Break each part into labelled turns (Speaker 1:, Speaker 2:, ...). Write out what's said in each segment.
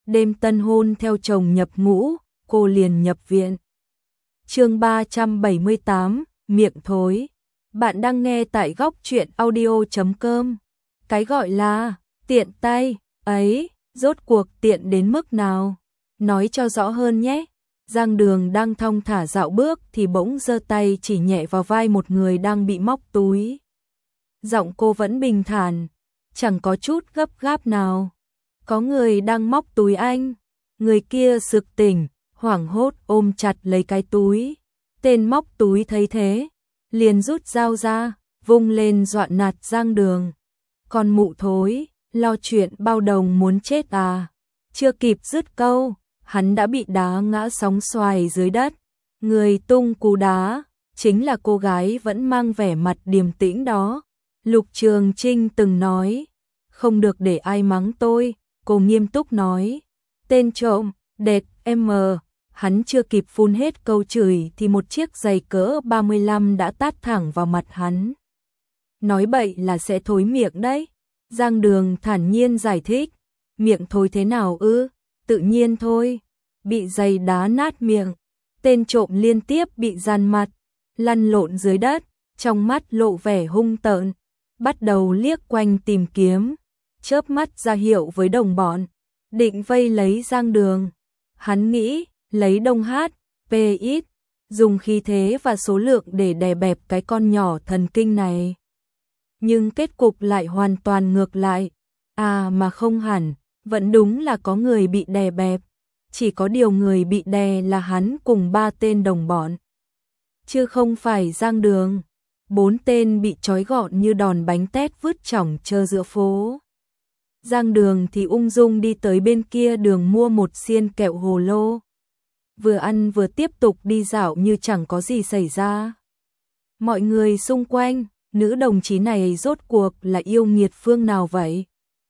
Speaker 1: đêm tân hôn theo chồng nhập ngũ, cô liền nhập viện. Chương 378, miệng thối. Bạn đang nghe tại góc truyện audio.com. Cái gọi là tiện tay ấy, rốt cuộc tiện đến mức nào? Nói cho rõ hơn nhé. Giang Đường đang thong thả dạo bước thì bỗng giơ tay chỉ nhẹ vào vai một người đang bị móc túi. Giọng cô vẫn bình thản, chẳng có chút gấp gáp nào. Có người đang móc túi anh. Người kia sực tỉnh, hoảng hốt ôm chặt lấy cái túi. Tên móc túi thấy thế, liền rút dao ra, vung lên dọa nạt Giang Đường. Con mụ thối, lo chuyện bao đồng muốn chết à? Chưa kịp dứt câu, hắn đã bị đá ngã sóng xoài dưới đất. Người tung cú đá chính là cô gái vẫn mang vẻ mặt điềm tĩnh đó. Lục Trường Trinh từng nói, không được để ai mắng tôi, cô nghiêm túc nói. Tên trộm, đệt, em. Hắn chưa kịp phun hết câu chửi thì một chiếc giày cỡ 35 đã tát thẳng vào mặt hắn. Nói bậy là sẽ thối miệng đấy. Giang Đường thản nhiên giải thích. Miệng thối thế nào ư? Tự nhiên thôi. Bị giày đá nát miệng. Tên trộm liên tiếp bị dàn mặt, lăn lộn dưới đất, trong mắt lộ vẻ hung tợn. Bắt đầu liếc quanh tìm kiếm, chớp mắt ra hiệu với đồng bọn, định vây lấy Giang Đường. Hắn nghĩ, lấy đông hát, ít, dùng khí thế và số lượng để đè bẹp cái con nhỏ thần kinh này. Nhưng kết cục lại hoàn toàn ngược lại. À mà không hẳn, vẫn đúng là có người bị đè bẹp. Chỉ có điều người bị đè là hắn cùng 3 tên đồng bọn, chứ không phải Giang Đường. 4 tên bị trói gọn như đòn bánh tét vứt chỏng trơ giữa phố. Giang Đường thì ung dung đi tới bên kia đường mua một xiên kẹo hồ lô. Vừa ăn vừa tiếp tục đi dạo như chẳng có gì xảy ra. Mọi người xung quanh, nữ đồng chí này rốt cuộc là yêu nghiệt phương nào vậy?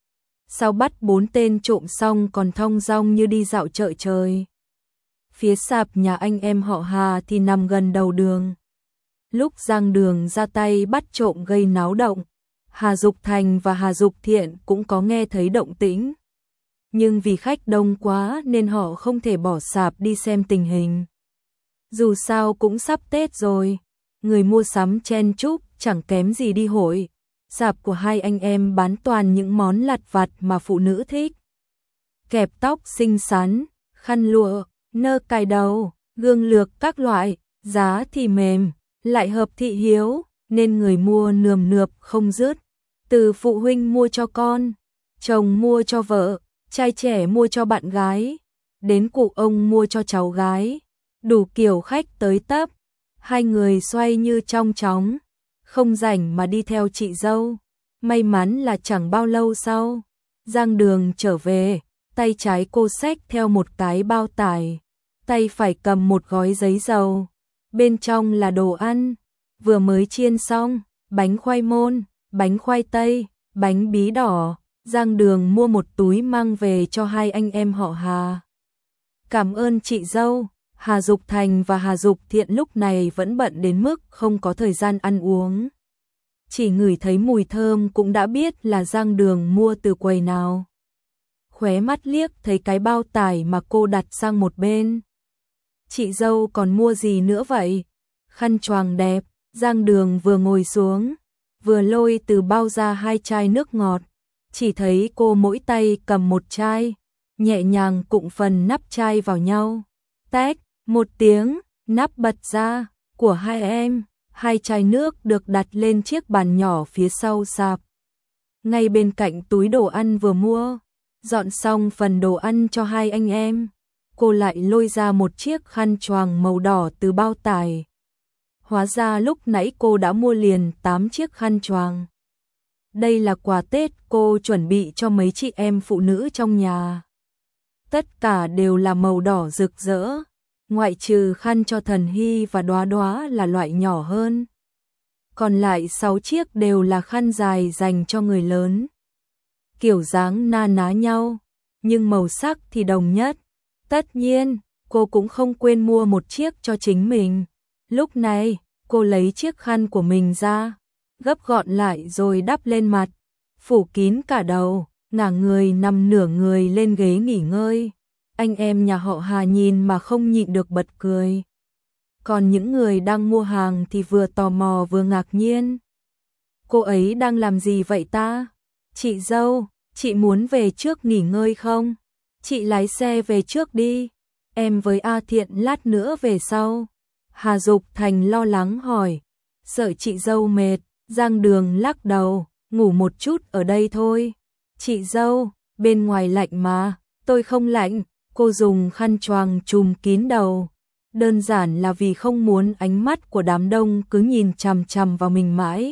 Speaker 1: Sao bắt 4 tên trộm xong còn thong dong như đi dạo chợ trời? Phía sạp nhà anh em họ Hà thì nằm gần đầu đường. Lúc Giang Đường ra tay bắt trộm gây náo động, Hà Dục Thành và Hà Dục Thiện cũng có nghe thấy động tĩnh. Nhưng vì khách đông quá nên họ không thể bỏ sạp đi xem tình hình. Dù sao cũng sắp Tết rồi, người mua sắm chen chúc chẳng kém gì đi hội. Sạp của hai anh em bán toàn những món lặt vặt mà phụ nữ thích. Kẹp tóc xinh xắn, khăn lụa, nơ cài đầu, gương lược các loại, giá thì mềm, lại hợp thị hiếu, nên người mua nườm nượp không dứt. Từ phụ huynh mua cho con, chồng mua cho vợ, trai trẻ mua cho bạn gái, đến cụ ông mua cho cháu gái. Đủ kiểu khách tới tấp, hai người xoay như trong chóng, không rảnh mà đi theo chị dâu. May mắn là chẳng bao lâu sau, Giang Đường trở về, tay trái cô xách theo một cái bao tải, tay phải cầm một gói giấy dầu. Bên trong là đồ ăn, vừa mới chiên xong, bánh khoai môn, bánh khoai tây, bánh bí đỏ. Giang Đường mua một túi mang về cho hai anh em họ Hà. Cảm ơn chị dâu. Hà Dục Thành và Hà Dục Thiện lúc này vẫn bận đến mức không có thời gian ăn uống. Chỉ ngửi thấy mùi thơm cũng đã biết là Giang Đường mua từ quầy nào. Khóe mắt liếc thấy cái bao tải mà cô đặt sang một bên. Chị dâu còn mua gì nữa vậy? Khăn choàng đẹp. Giang Đường vừa ngồi xuống, vừa lôi từ bao ra 2 chai nước ngọt. Chỉ thấy cô mỗi tay cầm một chai, nhẹ nhàng cụng phần nắp chai vào nhau. Tách, một tiếng, nắp bật ra, của hai em. 2 chai nước được đặt lên chiếc bàn nhỏ phía sau sạp, ngay bên cạnh túi đồ ăn vừa mua. Dọn xong phần đồ ăn cho hai anh em, cô lại lôi ra một chiếc khăn choàng màu đỏ từ bao tải. Hóa ra lúc nãy cô đã mua liền 8 chiếc khăn choàng. Đây là quà Tết cô chuẩn bị cho mấy chị em phụ nữ trong nhà. Tất cả đều là màu đỏ rực rỡ, ngoại trừ khăn cho Thần Hy và Đóa Đóa là loại nhỏ hơn. Còn lại 6 chiếc đều là khăn dài dành cho người lớn. Kiểu dáng na ná nhau, nhưng màu sắc thì đồng nhất. Tất nhiên, cô cũng không quên mua một chiếc cho chính mình. Lúc này, cô lấy chiếc khăn của mình ra, gấp gọn lại rồi đắp lên mặt, phủ kín cả đầu, ngả người nằm nửa người lên ghế nghỉ ngơi. Anh em nhà họ Hà nhìn mà không nhịn được bật cười. Còn những người đang mua hàng thì vừa tò mò vừa ngạc nhiên. Cô ấy đang làm gì vậy ta? Chị dâu, chị muốn về trước nghỉ ngơi không? Chị lái xe về trước đi. Em với A Thiện lát nữa về sau. Hà Dục Thành lo lắng hỏi. Sợ chị dâu mệt, Giang Đường lắc đầu, ngủ một chút ở đây thôi. Chị dâu, bên ngoài lạnh mà, tôi không lạnh. Cô dùng khăn choàng trùm kín đầu. Đơn giản là vì không muốn ánh mắt của đám đông cứ nhìn chằm chằm vào mình mãi.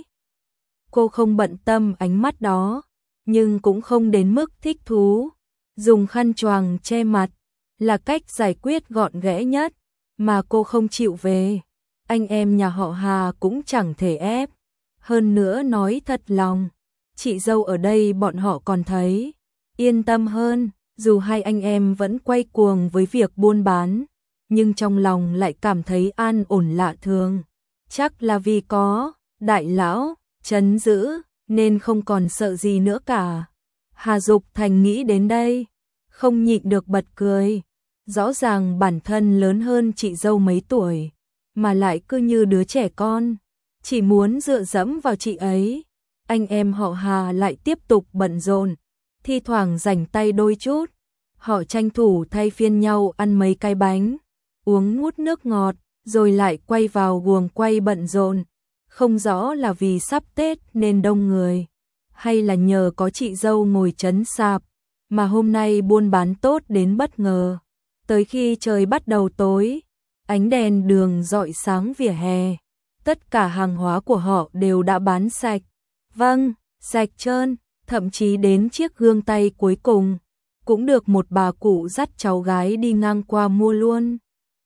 Speaker 1: Cô không bận tâm ánh mắt đó, nhưng cũng không đến mức thích thú. Dùng khăn choàng che mặt là cách giải quyết gọn ghẽ nhất, mà cô không chịu về. Anh em nhà họ Hà cũng chẳng thể ép. Hơn nữa nói thật lòng, chị dâu ở đây bọn họ còn thấy yên tâm hơn, dù hai anh em vẫn quay cuồng với việc buôn bán, nhưng trong lòng lại cảm thấy an ổn lạ thường. Chắc là vì có đại lão trấn giữ nên không còn sợ gì nữa cả. Hà Dục Thành nghĩ đến đây, không nhịn được bật cười. Rõ ràng bản thân lớn hơn chị dâu mấy tuổi, mà lại cứ như đứa trẻ con, chỉ muốn dựa dẫm vào chị ấy. Anh em họ Hà lại tiếp tục bận rộn, thi thoảng rảnh tay đôi chút. Họ tranh thủ thay phiên nhau ăn mấy cái bánh, uống ngút nước ngọt, rồi lại quay vào guồng quay bận rộn. Không rõ là vì sắp Tết nên đông người, hay là nhờ có chị dâu ngồi trấn sạp, mà hôm nay buôn bán tốt đến bất ngờ. Tới khi trời bắt đầu tối, ánh đèn đường rọi sáng vỉa hè, tất cả hàng hóa của họ đều đã bán sạch. Vâng, sạch trơn, thậm chí đến chiếc gương tay cuối cùng cũng được một bà cụ dắt cháu gái đi ngang qua mua luôn.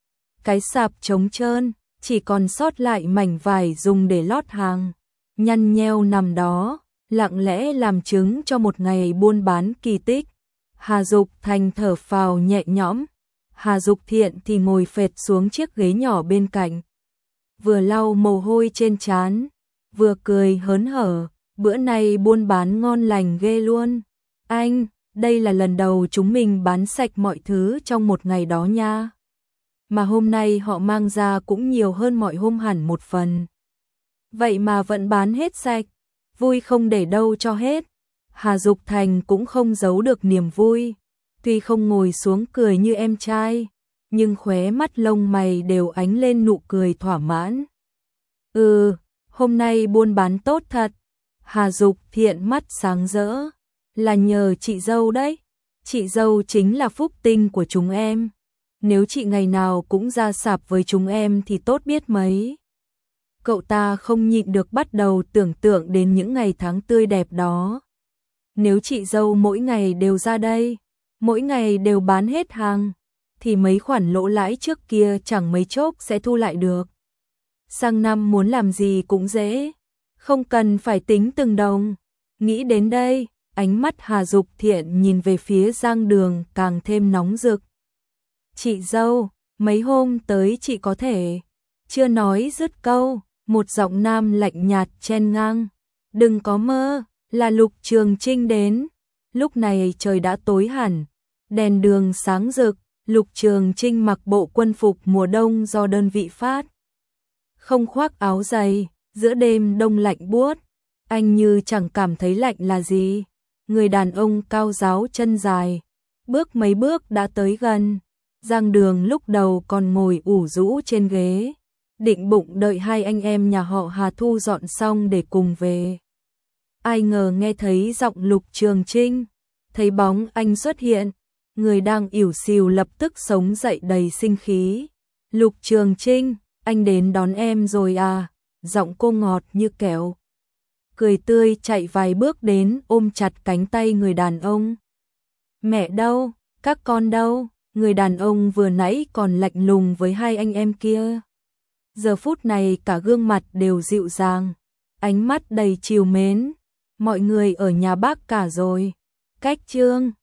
Speaker 1: Cái sạp trống trơn, chỉ còn sót lại mảnh vải dùng để lót hàng, nhăn nheo nằm đó, lặng lẽ làm chứng cho một ngày buôn bán kỳ tích. Hà Dục Thành thở phào nhẹ nhõm, Hà Dục Thiện thì ngồi phệt xuống chiếc ghế nhỏ bên cạnh, vừa lau mồ hôi trên trán, vừa cười hớn hở. Bữa nay buôn bán ngon lành ghê luôn. Anh, đây là lần đầu chúng mình bán sạch mọi thứ trong một ngày đó nha. Mà hôm nay họ mang ra cũng nhiều hơn mọi hôm hẳn một phần. Vậy mà vẫn bán hết sạch, vui không để đâu cho hết. Hà Dục Thành cũng không giấu được niềm vui. Tuy không ngồi xuống cười như em trai, nhưng khóe mắt lông mày đều ánh lên nụ cười thỏa mãn. Hôm nay buôn bán tốt thật. Hà Dục Thiện mắt sáng rỡ, là nhờ chị dâu đấy. Chị dâu chính là phúc tinh của chúng em. Nếu chị ngày nào cũng ra sạp với chúng em thì tốt biết mấy. Cậu ta không nhịn được bắt đầu tưởng tượng đến những ngày tháng tươi đẹp đó. Nếu chị dâu mỗi ngày đều ra đây, mỗi ngày đều bán hết hàng, thì mấy khoản lỗ lãi trước kia chẳng mấy chốc sẽ thu lại được. Sang năm muốn làm gì cũng dễ, không cần phải tính từng đồng. Nghĩ đến đây, ánh mắt Hà Dục Thiện nhìn về phía Giang Đường càng thêm nóng rực. Chị dâu, mấy hôm tới chị có thể. Chưa nói dứt câu, một giọng nam lạnh nhạt chen ngang. Đừng có mơ, là Lục Trường Trinh đến. Lúc này trời đã tối hẳn, đèn đường sáng rực. Lục Trường Trinh mặc bộ quân phục mùa đông do đơn vị phát. Không khoác áo dày, giữa đêm đông lạnh buốt, anh như chẳng cảm thấy lạnh là gì. Người đàn ông cao ráo chân dài, bước mấy bước đã tới gần. Giang Đường lúc đầu còn ngồi ủ rũ trên ghế, định bụng đợi hai anh em nhà họ Hà thu dọn xong để cùng về. Ai ngờ nghe thấy giọng Lục Trường Trinh, thấy bóng anh xuất hiện, người đang ỉu xìu lập tức sống dậy đầy sinh khí. Lục Trường Trinh, anh đến đón em rồi à? Giọng cô ngọt như kẹo. Cười tươi chạy vài bước đến ôm chặt cánh tay người đàn ông. Mẹ đâu? Các con đâu? Người đàn ông vừa nãy còn lạnh lùng với hai anh em kia, giờ phút này cả gương mặt đều dịu dàng, ánh mắt đầy trìu mến. Mọi người ở nhà bác cả rồi. Cách Trương